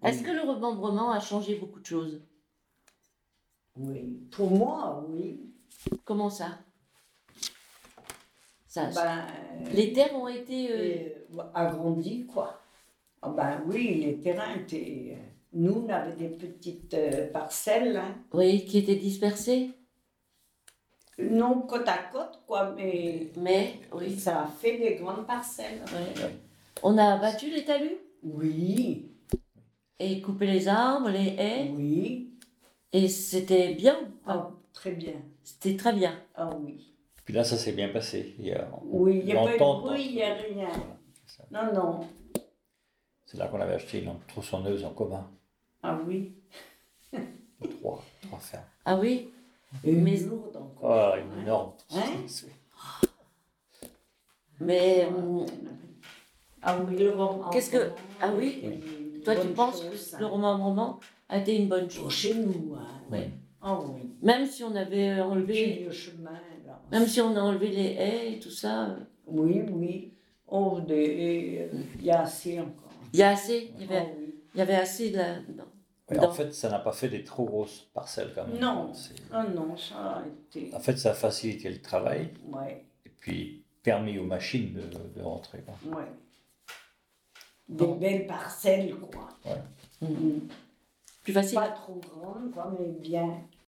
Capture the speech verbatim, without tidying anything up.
Est-ce que le remembrement a changé beaucoup de choses? Oui. Pour moi, oui. Comment ça? Ça Ben, les terres ont été... Euh... euh, agrandies, quoi. Ah ben oui, les terrains étaient... Nous, on avait des petites euh, parcelles. Hein. Oui, qui étaient dispersées? Non côte à côte, quoi, mais... Mais, oui. Ça a fait des grandes parcelles. Oui. On a abattu les talus? Oui. Et coupé les arbres, les haies? Oui. Et c'était bien? Ah, très bien. C'était très bien. Ah oui. Puis là, ça s'est bien passé. Il y a, oui, il n'y a pas eu de bruit, bruit, il n'y a rien. Voilà, non, non. C'est là qu'on avait acheté une tronçonneuse en commun. Ah oui. Trois, trois fermes. Ah oui? Et une Mais... lourde encore. Ah, une énorme. Hein? Mais... Euh... Ah oui, le remembrement. Qu'est-ce que... Ah oui, oui. Toi, tu penses chose, que hein. Le remembrement a été une bonne chose? Pour chez nous, hein. Oui. Ah oui. Même si on avait enlevé... Le chemin, là. Même si on a enlevé les haies et tout ça... Oui, oui. Oh, des... il y a assez encore. Il y a assez? Il y avait, oh, oui. il y avait assez là dedans. Oui, en fait, ça n'a pas fait des trop grosses parcelles quand même. Non, ah non, ça a été... En fait, ça a facilité le travail. Ouais. Et puis, permis aux machines de, de rentrer. Quoi. Ouais. Des bon. Belles parcelles, quoi. Ouais. Mmh. Plus facile. Pas trop grandes, quoi, mais bien.